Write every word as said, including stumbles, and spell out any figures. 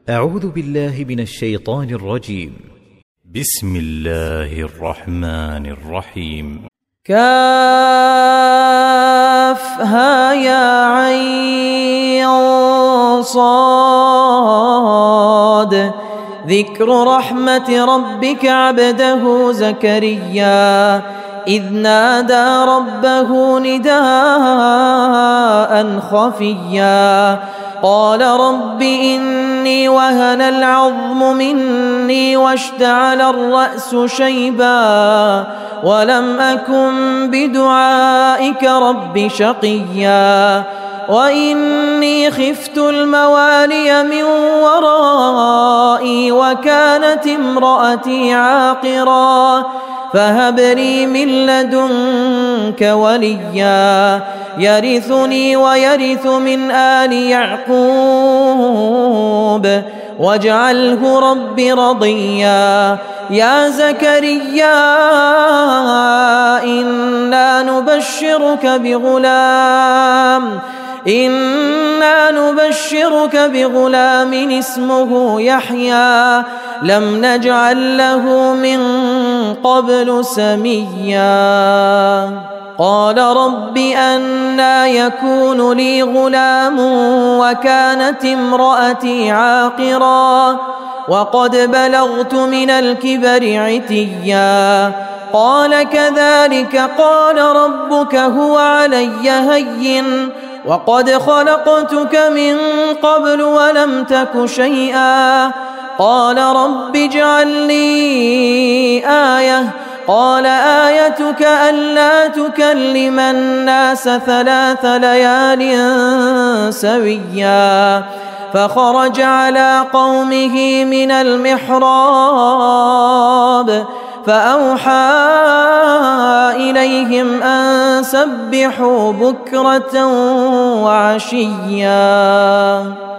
أعوذ بالله من الشيطان الرجيم. بسم الله الرحمن الرحيم. كافها يا عين صاد ذكر رحمة ربك عبده زكريا إذ نادى ربه نداء خفيا قال رب إني وهن العظم مني واشتعل الرأس شيبا ولم أكن بدعائك رب شقيا وإني خفت الموالي من ورائي وكانت امرأتي عاقرا فهب لي من لدنك وليا يرثني ويرث من آل يعقوب واجعله رب رضيا يا زكريا إنا نبشرك بغلام إنا نبشرك بغلام اسمه يحيى لم نجعل له من قبل سميا قال رب أنى يكون لي غلام وكانت امرأتي عاقرا وقد بلغت من الكبر عتيا قال كذلك قال ربك هو علي هين وقد خلقتك من قبل ولم تك شيئا قال رب اجعل لي آية قال آيتك ألا تكلم الناس ثلاث ليال سويا فخرج على قومه من المحراب فأوحى إليهم أن سبحوا بكرة وعشيا.